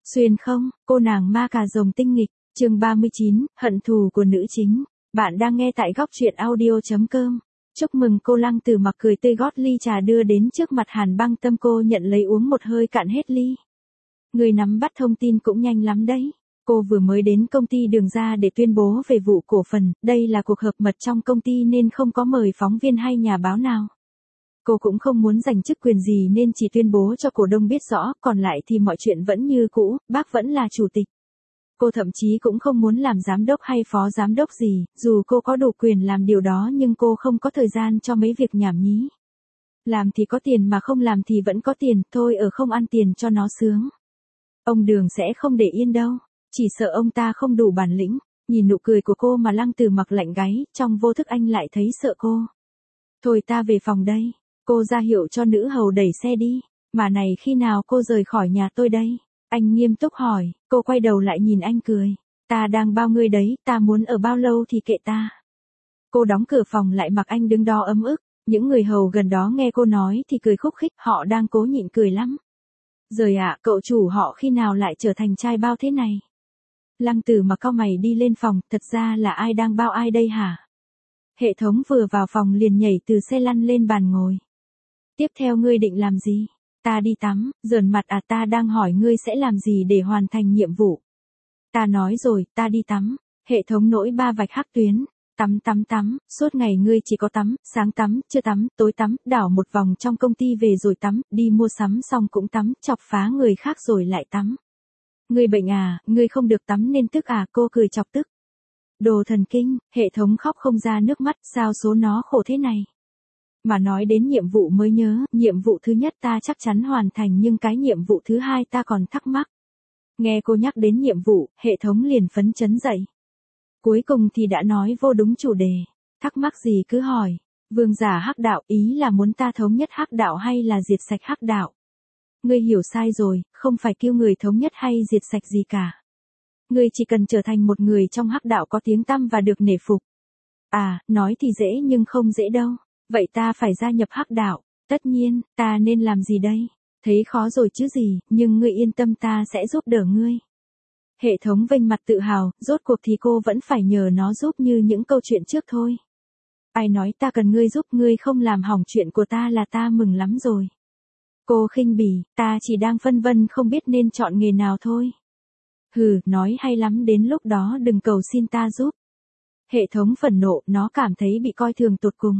Xuyên không, cô nàng ma cà rồng tinh nghịch, chương 39, hận thù của nữ chính. Bạn đang nghe tại góc truyện audio.com. Chúc mừng cô Lăng Tử Mặc cười tươi gót ly trà đưa đến trước mặt Hàn Băng Tâm, cô nhận lấy uống một hơi cạn hết ly. Người nắm bắt thông tin cũng nhanh lắm đấy. Cô vừa mới đến công ty Đường ra để tuyên bố về vụ cổ phần, đây là cuộc họp mật trong công ty nên không có mời phóng viên hay nhà báo nào. Cô cũng không muốn giành chức quyền gì nên chỉ tuyên bố cho cổ đông biết rõ, còn lại thì mọi chuyện vẫn như cũ, bác vẫn là chủ tịch. Cô thậm chí cũng không muốn làm giám đốc hay phó giám đốc gì, dù cô có đủ quyền làm điều đó nhưng cô không có thời gian cho mấy việc nhảm nhí. Làm thì có tiền mà không làm thì vẫn có tiền, thôi ở không ăn tiền cho nó sướng. Ông Đường sẽ không để yên đâu, chỉ sợ ông ta không đủ bản lĩnh. Nhìn nụ cười của cô mà Lăng Tử Mặc lạnh gáy, trong vô thức anh lại thấy sợ cô. Thôi ta về phòng đây. Cô ra hiệu cho nữ hầu đẩy xe đi. Mà này, khi nào cô rời khỏi nhà tôi đây? Anh nghiêm túc hỏi. Cô quay đầu lại nhìn anh cười. Ta đang bao ngươi đấy, ta muốn ở bao lâu thì kệ ta. Cô đóng cửa phòng lại mặc anh đứng đó ấm ức. Những người hầu gần đó nghe cô nói thì cười khúc khích, họ đang cố nhịn cười lắm. Rời ạ, cậu chủ họ khi nào lại trở thành trai bao thế này? Lăng Tử Mặc cau mày đi lên phòng, thật ra là ai đang bao ai đây hả? Hệ thống vừa vào phòng liền nhảy từ xe lăn lên bàn ngồi. Tiếp theo ngươi định làm gì? Ta đi tắm, giỡn mặt à, ta đang hỏi ngươi sẽ làm gì để hoàn thành nhiệm vụ. Ta nói rồi, ta đi tắm. Hệ thống nổi ba vạch hắc tuyến. Tắm, suốt ngày ngươi chỉ có tắm, sáng tắm, trưa tắm, tối tắm, đảo một vòng trong công ty về rồi tắm, đi mua sắm xong cũng tắm, chọc phá người khác rồi lại tắm. Ngươi bệnh à, ngươi không được tắm nên tức à, cô cười chọc tức. Đồ thần kinh, hệ thống khóc không ra nước mắt, sao số nó khổ thế này. Mà nói đến nhiệm vụ mới nhớ, nhiệm vụ thứ nhất ta chắc chắn hoàn thành nhưng cái nhiệm vụ thứ hai ta còn thắc mắc. Nghe cô nhắc đến nhiệm vụ, hệ thống liền phấn chấn dậy. Cuối cùng thì đã nói vô đúng chủ đề. Thắc mắc gì cứ hỏi. Vương giả hắc đạo, ý là muốn ta thống nhất hắc đạo hay là diệt sạch hắc đạo? Ngươi hiểu sai rồi, không phải kêu người thống nhất hay diệt sạch gì cả. Ngươi chỉ cần trở thành một người trong hắc đạo có tiếng tăm và được nể phục. À, nói thì dễ nhưng không dễ đâu. Vậy ta phải gia nhập hắc đạo. Tất nhiên, ta nên làm gì đây? Thấy khó rồi chứ gì, nhưng ngươi yên tâm, ta sẽ giúp đỡ ngươi. Hệ thống vênh mặt tự hào, rốt cuộc thì cô vẫn phải nhờ nó giúp như những câu chuyện trước thôi. Ai nói ta cần ngươi giúp, ngươi không làm hỏng chuyện của ta là ta mừng lắm rồi. Cô khinh bỉ, ta chỉ đang phân vân không biết nên chọn nghề nào thôi. Hừ, nói hay lắm, đến lúc đó đừng cầu xin ta giúp. Hệ thống phẫn nộ, nó cảm thấy bị coi thường tột cùng.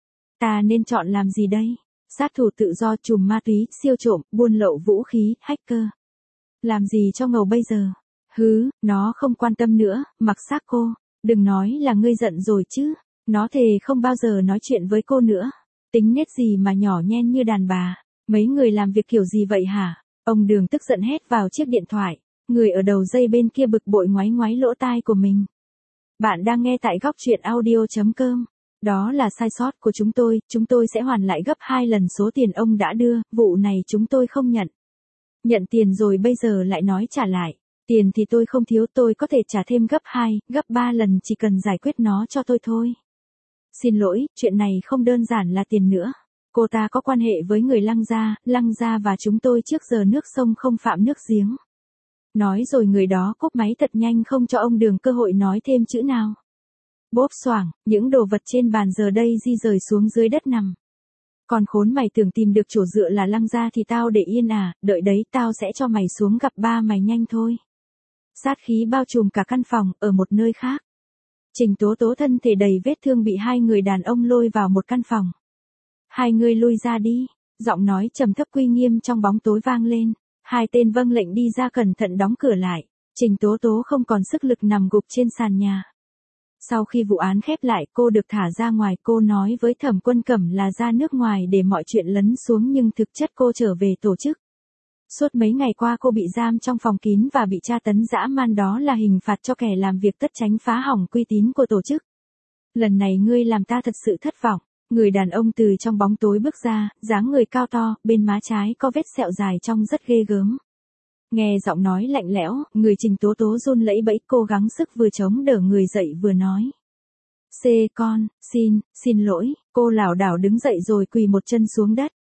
Ta nên chọn làm gì đây? Sát thủ tự do, trùm ma túy, siêu trộm, buôn lậu vũ khí, hacker. Làm gì cho ngầu bây giờ? Hứ, nó không quan tâm nữa, mặc xác cô. Đừng nói là ngươi giận rồi chứ. Nó thề không bao giờ nói chuyện với cô nữa. Tính nết gì mà nhỏ nhen như đàn bà. Mấy người làm việc kiểu gì vậy hả? Ông Đường tức giận hét vào chiếc điện thoại. Người ở đầu dây bên kia bực bội ngoáy ngoáy lỗ tai của mình. Bạn đang nghe tại góc truyện audio.com. Đó là sai sót của chúng tôi sẽ hoàn lại gấp 2 lần số tiền ông đã đưa, vụ này chúng tôi không nhận. Nhận tiền rồi bây giờ lại nói trả lại. Tiền thì tôi không thiếu, tôi có thể trả thêm gấp 2, gấp 3 lần, chỉ cần giải quyết nó cho tôi thôi. Xin lỗi, chuyện này không đơn giản là tiền nữa. Cô ta có quan hệ với người Lăng gia và chúng tôi trước giờ nước sông không phạm nước giếng. Nói rồi người đó cúp máy thật nhanh, không cho ông Đường cơ hội nói thêm chữ nào. Bốp xoảng, những đồ vật trên bàn giờ đây di rời xuống dưới đất nằm. Còn khốn mày, tưởng tìm được chỗ dựa là Lăng gia thì tao để yên à, đợi đấy, tao sẽ cho mày xuống gặp ba mày nhanh thôi. Sát khí bao trùm cả căn phòng, ở một nơi khác. Trình Tố Tố thân thể đầy vết thương bị hai người đàn ông lôi vào một căn phòng. Hai người lui ra đi, giọng nói trầm thấp uy nghiêm trong bóng tối vang lên. Hai tên vâng lệnh đi ra, cẩn thận đóng cửa lại. Trình Tố Tố không còn sức lực nằm gục trên sàn nhà. Sau khi vụ án khép lại, cô được thả ra ngoài. Cô nói với Thẩm Quân Cẩm là ra nước ngoài để mọi chuyện lấn xuống nhưng thực chất cô trở về tổ chức. Suốt mấy ngày qua cô bị giam trong phòng kín và bị tra tấn dã man, đó là hình phạt cho kẻ làm việc tất tránh phá hỏng uy tín của tổ chức. Lần này ngươi làm ta thật sự thất vọng. Người đàn ông từ trong bóng tối bước ra, dáng người cao to, bên má trái có vết sẹo dài trông rất ghê gớm. Nghe giọng nói lạnh lẽo, người Trình Tố Tố run lẩy bẩy, cố gắng sức vừa chống đỡ người dậy vừa nói. Con, xin lỗi, cô lảo đảo đứng dậy rồi quỳ một chân xuống đất.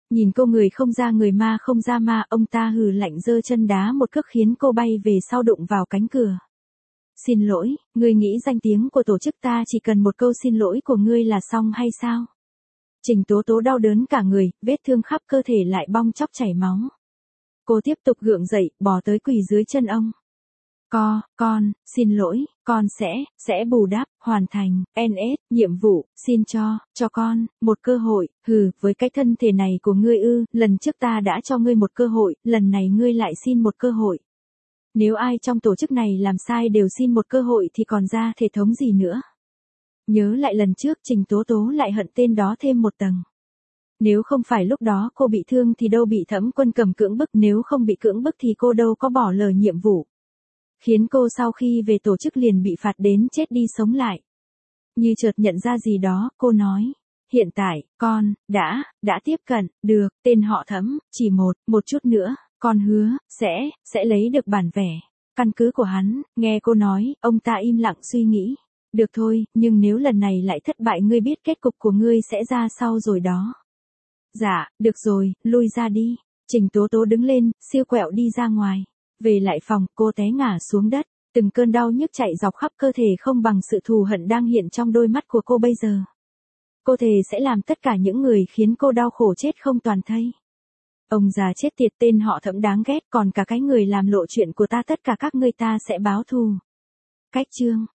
Nhìn cô người không ra người ma không ra ma, ông ta hừ lạnh giơ chân đá một cước khiến cô bay về sau đụng vào cánh cửa. Xin lỗi, ngươi nghĩ danh tiếng của tổ chức ta chỉ cần một câu xin lỗi của ngươi là xong hay sao? Trình Tố Tố đau đớn cả người, vết thương khắp cơ thể lại bong chóc chảy máu. Cô tiếp tục gượng dậy, bò tới quỳ dưới chân ông. Con, xin lỗi, con sẽ bù đắp, hoàn thành, NS, nhiệm vụ, xin cho con, một cơ hội, với cái thân thể này của ngươi lần trước ta đã cho ngươi một cơ hội, lần này ngươi lại xin một cơ hội. Nếu ai trong tổ chức này làm sai đều xin một cơ hội thì còn ra thể thống gì nữa. Nhớ lại lần trước Trình Tố Tố lại hận tên đó thêm một tầng. Nếu không phải lúc đó cô bị thương thì đâu bị Thẩm Quân cầm cưỡng bức, nếu không bị cưỡng bức thì cô đâu có bỏ lỡ nhiệm vụ. Khiến cô sau khi về tổ chức liền bị phạt đến chết đi sống lại. Như chợt nhận ra gì đó, cô nói. Hiện tại, con, đã tiếp cận, được, tên họ Thẩm, chỉ một chút nữa, con hứa, sẽ lấy được bản vẽ, căn cứ của hắn, nghe cô nói, ông ta im lặng suy nghĩ. Được thôi, nhưng nếu lần này lại thất bại ngươi biết kết cục của ngươi sẽ ra sao rồi đó. Dạ, được rồi, lui ra đi. Trình Tố Tố đứng lên, siêu quẹo đi ra ngoài. Về lại phòng, cô té ngả xuống đất. Từng cơn đau nhức chạy dọc khắp cơ thể không bằng sự thù hận đang hiện trong đôi mắt của cô bây giờ. Cô thề sẽ làm tất cả những người khiến cô đau khổ chết không toàn thây. Ông già chết tiệt tên họ Thẩm đáng ghét, còn cả cái người làm lộ chuyện của ta tất cả các ngươi ta sẽ báo thù. Cách chương